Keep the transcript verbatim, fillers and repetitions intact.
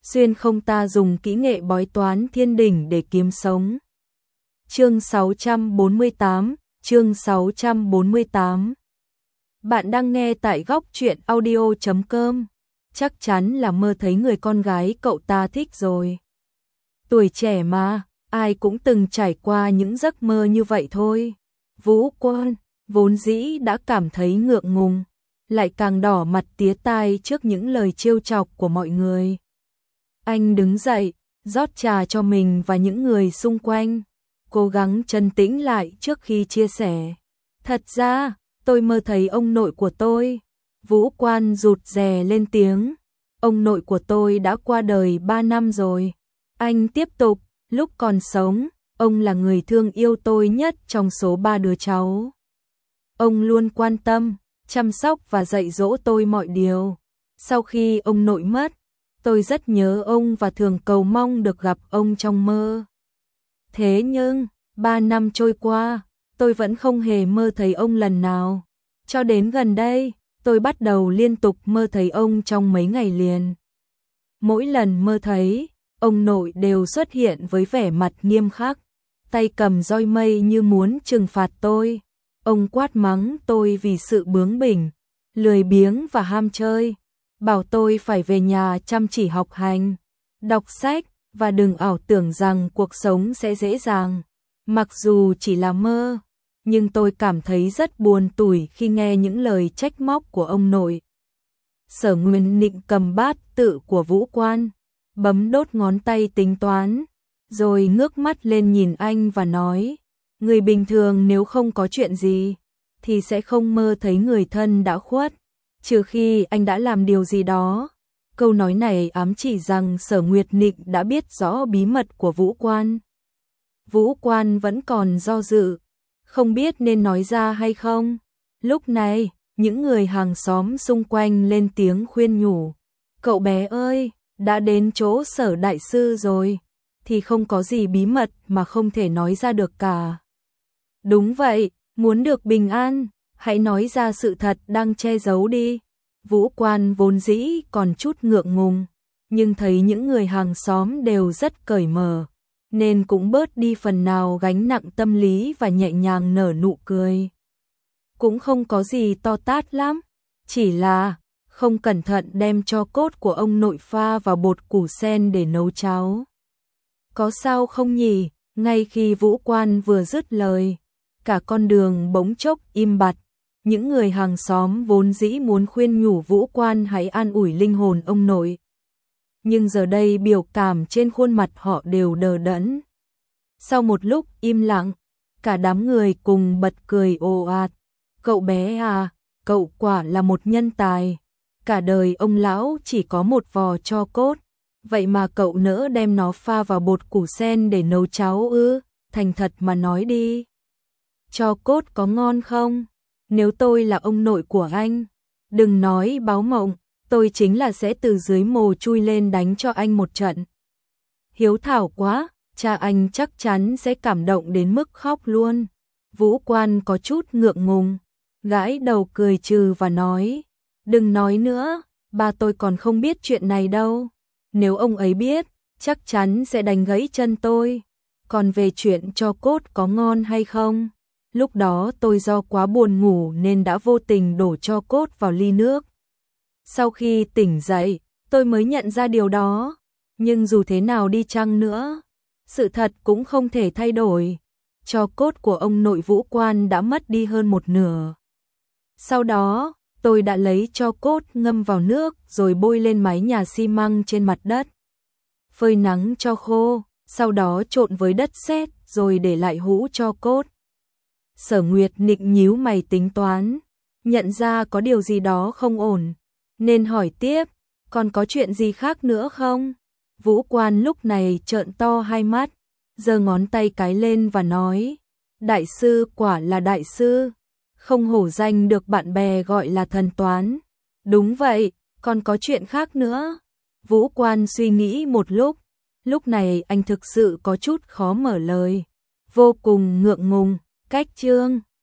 xuyên không ta dùng kỹ nghệ bói toán thiên đỉnh để kiếm sống. Chương sáu trăm bốn mươi tám, chương sáu trăm bốn mươi tám. Bạn đang nghe tại góc truyện audio chấm com. Chắc chắn là mơ thấy người con gái cậu ta thích rồi. Tuổi trẻ mà, ai cũng từng trải qua những giấc mơ như vậy thôi. Vũ Quan vốn dĩ đã cảm thấy ngượng ngùng, lại càng đỏ mặt tía tai trước những lời trêu chọc của mọi người. Anh đứng dậy, rót trà cho mình và những người xung quanh, cố gắng trấn tĩnh lại trước khi chia sẻ. Thật ra, tôi mơ thấy ông nội của tôi. Vũ Quan rụt rè lên tiếng. Ông nội của tôi đã qua đời ba năm rồi. Anh tiếp tục, lúc còn sống, ông là người thương yêu tôi nhất trong số ba đứa cháu. Ông luôn quan tâm, chăm sóc và dạy dỗ tôi mọi điều. Sau khi ông nội mất, tôi rất nhớ ông và thường cầu mong được gặp ông trong mơ. Thế nhưng, ba năm trôi qua, tôi vẫn không hề mơ thấy ông lần nào. Cho đến gần đây, tôi bắt đầu liên tục mơ thấy ông trong mấy ngày liền. Mỗi lần mơ thấy, ông nội đều xuất hiện với vẻ mặt nghiêm khắc, tay cầm roi mây như muốn trừng phạt tôi. Ông quát mắng tôi vì sự bướng bỉnh, lười biếng và ham chơi, bảo tôi phải về nhà chăm chỉ học hành, đọc sách và đừng ảo tưởng rằng cuộc sống sẽ dễ dàng. Mặc dù chỉ là mơ, nhưng tôi cảm thấy rất buồn tủi khi nghe những lời trách móc của ông nội. Sở Nguyên Nịnh cầm bát tự của Vũ Quan, bấm đốt ngón tay tính toán, rồi ngước mắt lên nhìn anh và nói, người bình thường nếu không có chuyện gì, thì sẽ không mơ thấy người thân đã khuất, trừ khi anh đã làm điều gì đó. Câu nói này ám chỉ rằng Sở Nguyệt Nịnh đã biết rõ bí mật của Vũ Quan. Vũ Quan vẫn còn do dự, không biết nên nói ra hay không. Lúc này, những người hàng xóm xung quanh lên tiếng khuyên nhủ. Cậu bé ơi, đã đến chỗ Sở đại sư rồi, thì không có gì bí mật mà không thể nói ra được cả. Đúng vậy, muốn được bình an, hãy nói ra sự thật đang che giấu đi. Vũ Quan vốn dĩ còn chút ngượng ngùng, nhưng thấy những người hàng xóm đều rất cởi mở, nên cũng bớt đi phần nào gánh nặng tâm lý và nhẹ nhàng nở nụ cười. Cũng không có gì to tát lắm, chỉ là không cẩn thận đem tro cốt của ông nội pha vào bột củ sen để nấu cháo. Có sao không nhỉ? Ngay khi Vũ Quan vừa dứt lời, cả con đường bỗng chốc im bặt. Những người hàng xóm vốn dĩ muốn khuyên nhủ Vũ Quan hãy an ủi linh hồn ông nội, nhưng giờ đây biểu cảm trên khuôn mặt họ đều đờ đẫn. Sau một lúc im lặng, cả đám người cùng bật cười ồ ạt. Cậu bé à, cậu quả là một nhân tài. Cả đời ông lão chỉ có một vò tro cốt, vậy mà cậu nỡ đem nó pha vào bột củ sen để nấu cháo ư? Thành thật mà nói đi, tro cốt có ngon không? Nếu tôi là ông nội của anh, đừng nói báo mộng, tôi chính là sẽ từ dưới mồ chui lên đánh cho anh một trận. Hiếu thảo quá, cha anh chắc chắn sẽ cảm động đến mức khóc luôn. Vũ Quan có chút ngượng ngùng, gãi đầu cười trừ và nói, đừng nói nữa, ba tôi còn không biết chuyện này đâu. Nếu ông ấy biết, chắc chắn sẽ đánh gãy chân tôi. Còn về chuyện tro cốt có ngon hay không, lúc đó tôi do quá buồn ngủ nên đã vô tình đổ tro cốt vào ly nước. Sau khi tỉnh dậy, tôi mới nhận ra điều đó. Nhưng dù thế nào đi chăng nữa, sự thật cũng không thể thay đổi. Tro cốt của ông nội Vũ Quan đã mất đi hơn một nửa. Sau đó, tôi đã lấy tro cốt ngâm vào nước rồi bôi lên mái nhà xi măng trên mặt đất. Phơi nắng cho khô, sau đó trộn với đất sét rồi để lại hũ tro cốt. Sở Nguyệt Nịnh nhíu mày tính toán, nhận ra có điều gì đó không ổn, nên hỏi tiếp, còn có chuyện gì khác nữa không? Vũ Quan lúc này trợn to hai mắt, giơ ngón tay cái lên và nói, đại sư quả là đại sư, không hổ danh được bạn bè gọi là thần toán. Đúng vậy, còn có chuyện khác nữa. Vũ Quan suy nghĩ một lúc, lúc này anh thực sự có chút khó mở lời, vô cùng ngượng ngùng. Cách chương